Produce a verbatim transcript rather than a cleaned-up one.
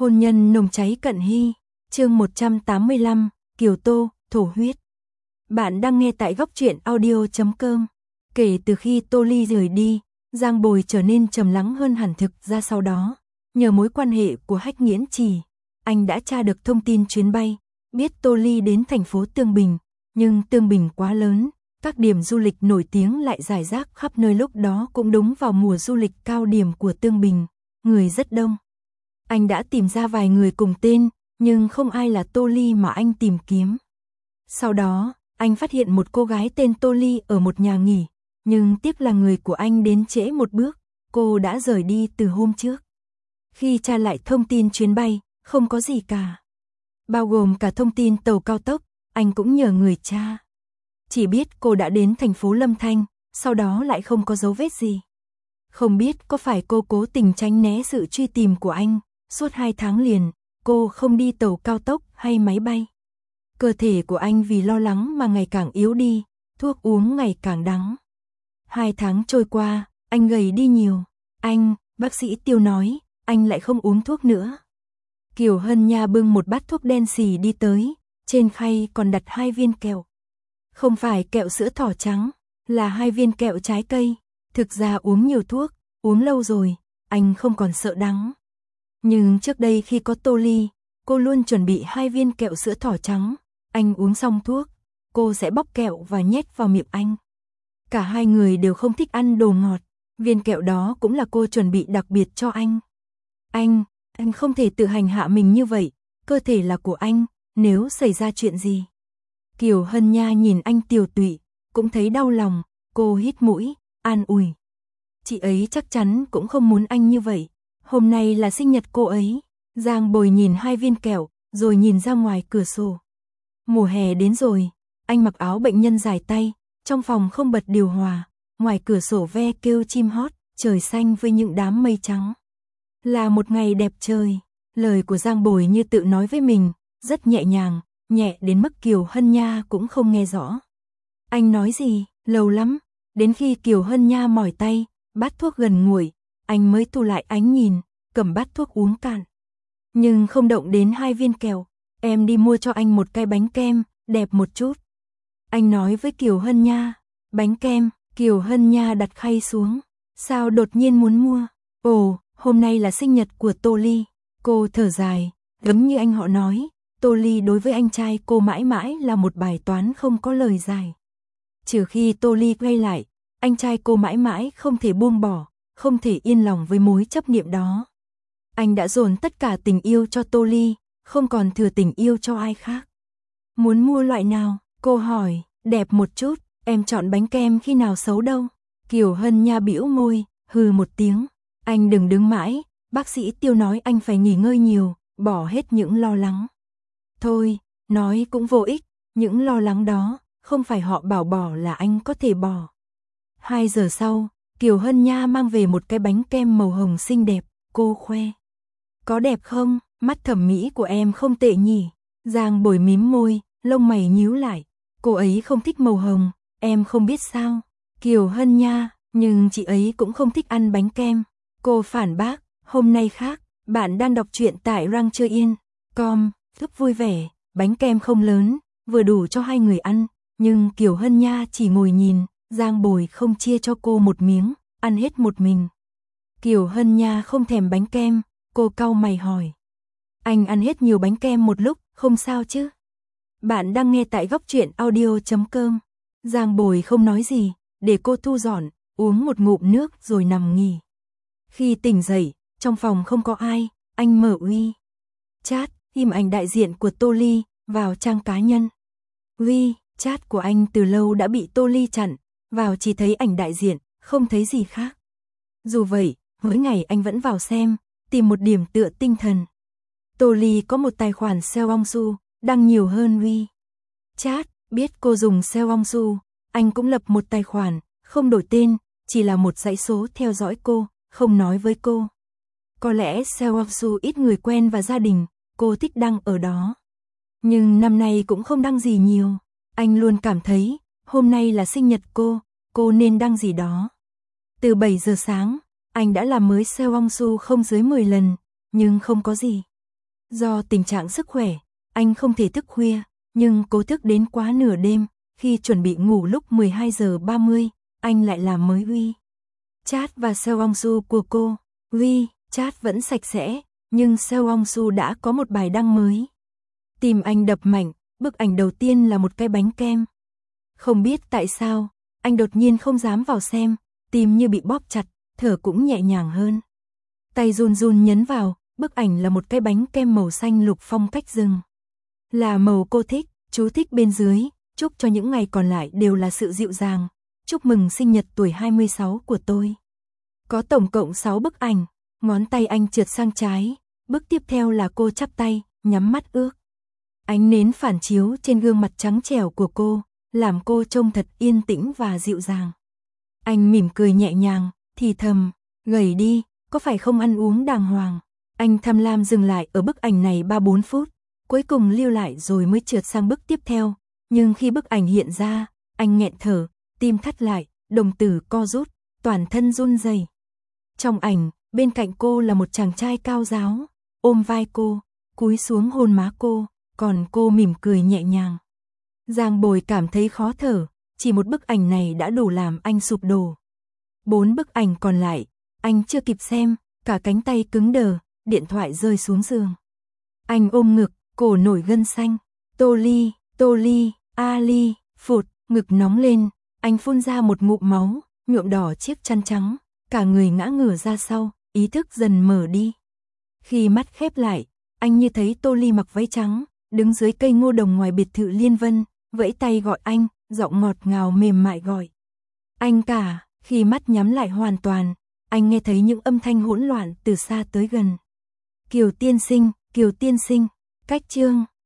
Hôn nhân nồng cháy cận hy, chương một trăm tám mươi lăm, Kiều Tô, thổ huyết. Bạn đang nghe tại góc truyện audio chấm com. Kể từ khi Tô Ly rời đi, Giang Bồi trở nên trầm lắng hơn hẳn. Thực ra sau đó, nhờ mối quan hệ của Hách Nghiễn Trì, anh đã tra được thông tin chuyến bay, biết Tô Ly đến thành phố Tương Bình, nhưng Tương Bình quá lớn, các điểm du lịch nổi tiếng lại rải rác khắp nơi. Lúc đó cũng đúng vào mùa du lịch cao điểm của Tương Bình, người rất đông. Anh đã tìm ra vài người cùng tên, nhưng không ai là Tô Ly mà anh tìm kiếm. Sau đó, anh phát hiện một cô gái tên Tô Ly ở một nhà nghỉ, nhưng tiếc là người của anh đến trễ một bước, cô đã rời đi từ hôm trước. Khi tra lại thông tin chuyến bay, không có gì cả. Bao gồm cả thông tin tàu cao tốc, anh cũng nhờ người tra. Chỉ biết cô đã đến thành phố Lâm Thanh, sau đó lại không có dấu vết gì. Không biết có phải cô cố tình tránh né sự truy tìm của anh, suốt hai tháng liền, cô không đi tàu cao tốc hay máy bay. Cơ thể của anh vì lo lắng mà ngày càng yếu đi, thuốc uống ngày càng đắng. Hai tháng trôi qua, anh gầy đi nhiều. Anh, bác sĩ Tiêu nói, anh lại không uống thuốc nữa. Kiều Hân Nha bưng một bát thuốc đen xì đi tới, trên khay còn đặt hai viên kẹo. Không phải kẹo sữa thỏ trắng, là hai viên kẹo trái cây. Thực ra uống nhiều thuốc, uống lâu rồi, anh không còn sợ đắng. Nhưng trước đây khi có Tô Ly, cô luôn chuẩn bị hai viên kẹo sữa thỏ trắng. Anh uống xong thuốc, cô sẽ bóc kẹo và nhét vào miệng anh. Cả hai người đều không thích ăn đồ ngọt, viên kẹo đó cũng là cô chuẩn bị đặc biệt cho anh. Anh, anh không thể tự hành hạ mình như vậy, cơ thể là của anh, nếu xảy ra chuyện gì. Kiều Hân Nha nhìn anh tiều tụy, cũng thấy đau lòng, cô hít mũi, an ủi. Chị ấy chắc chắn cũng không muốn anh như vậy, hôm nay là sinh nhật cô ấy. Giang Bồi nhìn hai viên kẹo, rồi nhìn ra ngoài cửa sổ. Mùa hè đến rồi, anh mặc áo bệnh nhân dài tay, trong phòng không bật điều hòa, ngoài cửa sổ ve kêu chim hót, trời xanh với những đám mây trắng. Là một ngày đẹp trời, lời của Giang Bồi như tự nói với mình, rất nhẹ nhàng, nhẹ đến mức Kiều Hân Nha cũng không nghe rõ. Anh nói gì, lâu lắm, đến khi Kiều Hân Nha mỏi tay, bát thuốc gần nguội, anh mới thu lại ánh nhìn, cầm bát thuốc uống cạn. Nhưng không động đến hai viên kẹo, em đi mua cho anh một cái bánh kem, đẹp một chút. Anh nói với Kiều Hân Nha, bánh kem. Kiều Hân Nha đặt khay xuống, sao đột nhiên muốn mua? Ồ, hôm nay là sinh nhật của Tô Ly. Cô thở dài, giống như anh họ nói, Tô Ly đối với anh trai cô mãi mãi là một bài toán không có lời giải. Trừ khi Tô Ly quay lại, anh trai cô mãi mãi không thể buông bỏ, không thể yên lòng với mối chấp niệm đó. Anh đã dồn tất cả tình yêu cho Tô Ly, không còn thừa tình yêu cho ai khác. Muốn mua loại nào? Cô hỏi, đẹp một chút, em chọn bánh kem khi nào xấu đâu. Kiều Hân Nha bĩu môi, hừ một tiếng. Anh đừng đứng mãi, bác sĩ Tiêu nói anh phải nghỉ ngơi nhiều, bỏ hết những lo lắng. Thôi, nói cũng vô ích, những lo lắng đó, không phải họ bảo bỏ là anh có thể bỏ. Hai giờ sau, Kiều Hân Nha mang về một cái bánh kem màu hồng xinh đẹp, cô khoe. Có đẹp không? Mắt thẩm mỹ của em không tệ nhỉ? Giang Bồi mím môi, lông mày nhíu lại. Cô ấy không thích màu hồng, em không biết sao. Kiều Hân Nha, nhưng chị ấy cũng không thích ăn bánh kem. Cô phản bác, hôm nay khác, bạn đang đọc truyện tại răng chơi yên chấm com, rất vui vẻ, bánh kem không lớn, vừa đủ cho hai người ăn, nhưng Kiều Hân Nha chỉ ngồi nhìn, Giang Bồi không chia cho cô một miếng, ăn hết một mình. Kiều Hân Nha không thèm bánh kem, cô cau mày hỏi. Anh ăn hết nhiều bánh kem một lúc, không sao chứ? Bạn đang nghe tại góc truyện audio chấm com. Giang Bồi không nói gì, để cô thu dọn, uống một ngụm nước rồi nằm nghỉ. Khi tỉnh dậy, trong phòng không có ai, anh mở uy chat, tìm ảnh đại diện của Tô Ly, vào trang cá nhân. Uy chat của anh từ lâu đã bị Tô Ly chặn, vào chỉ thấy ảnh đại diện, không thấy gì khác. Dù vậy, mỗi ngày anh vẫn vào xem, tìm một điểm tựa tinh thần. Tô Ly có một tài khoản Seongsu, đăng nhiều hơn Uy chat, biết cô dùng Seongsu, anh cũng lập một tài khoản, không đổi tên, chỉ là một dãy số theo dõi cô, không nói với cô. Có lẽ Seongsu ít người quen và gia đình, cô thích đăng ở đó. Nhưng năm nay cũng không đăng gì nhiều, anh luôn cảm thấy, hôm nay là sinh nhật cô, cô nên đăng gì đó. Từ bảy giờ sáng, anh đã làm mới Seongsu không dưới mười lần, nhưng không có gì. Do tình trạng sức khỏe, anh không thể thức khuya, nhưng cố thức đến quá nửa đêm, khi chuẩn bị ngủ lúc mười hai giờ ba mươi, anh lại làm mới We Chat và Seongsu của cô. We Chat vẫn sạch sẽ, nhưng Seongsu đã có một bài đăng mới. Tim anh đập mạnh, bức ảnh đầu tiên là một cái bánh kem. Không biết tại sao, anh đột nhiên không dám vào xem, tim như bị bóp chặt, thở cũng nhẹ nhàng hơn. Tay run run nhấn vào, bức ảnh là một cái bánh kem màu xanh lục phong cách rừng. Là màu cô thích, chú thích bên dưới, chúc cho những ngày còn lại đều là sự dịu dàng. Chúc mừng sinh nhật tuổi hai mươi sáu của tôi. Có tổng cộng sáu bức ảnh, ngón tay anh trượt sang trái, bức tiếp theo là cô chắp tay, nhắm mắt ước. Ánh nến phản chiếu trên gương mặt trắng trẻo của cô, làm cô trông thật yên tĩnh và dịu dàng. Anh mỉm cười nhẹ nhàng, thì thầm, gầy đi, có phải không ăn uống đàng hoàng. Anh tham lam dừng lại ở bức ảnh này ba bốn phút, cuối cùng lưu lại rồi mới trượt sang bức tiếp theo. Nhưng khi bức ảnh hiện ra, anh nghẹn thở, tim thắt lại, đồng tử co rút, toàn thân run rẩy. Trong ảnh, bên cạnh cô là một chàng trai cao ráo, ôm vai cô, cúi xuống hôn má cô, còn cô mỉm cười nhẹ nhàng. Giang Bồi cảm thấy khó thở, chỉ một bức ảnh này đã đủ làm anh sụp đổ. Bốn bức ảnh còn lại, anh chưa kịp xem, cả cánh tay cứng đờ, điện thoại rơi xuống giường. Anh ôm ngực, cổ nổi gân xanh, Tô Ly, Tô Ly, Ali, phụt, ngực nóng lên, anh phun ra một ngụm máu, nhuộm đỏ chiếc chăn trắng, cả người ngã ngửa ra sau, ý thức dần mở đi. Khi mắt khép lại, anh như thấy Tô Ly mặc váy trắng, đứng dưới cây ngô đồng ngoài biệt thự Liên Vân, vẫy tay gọi anh, giọng ngọt ngào mềm mại gọi. Anh cả, khi mắt nhắm lại hoàn toàn, anh nghe thấy những âm thanh hỗn loạn từ xa tới gần. Kiều tiên sinh, Kiều tiên sinh, cách chương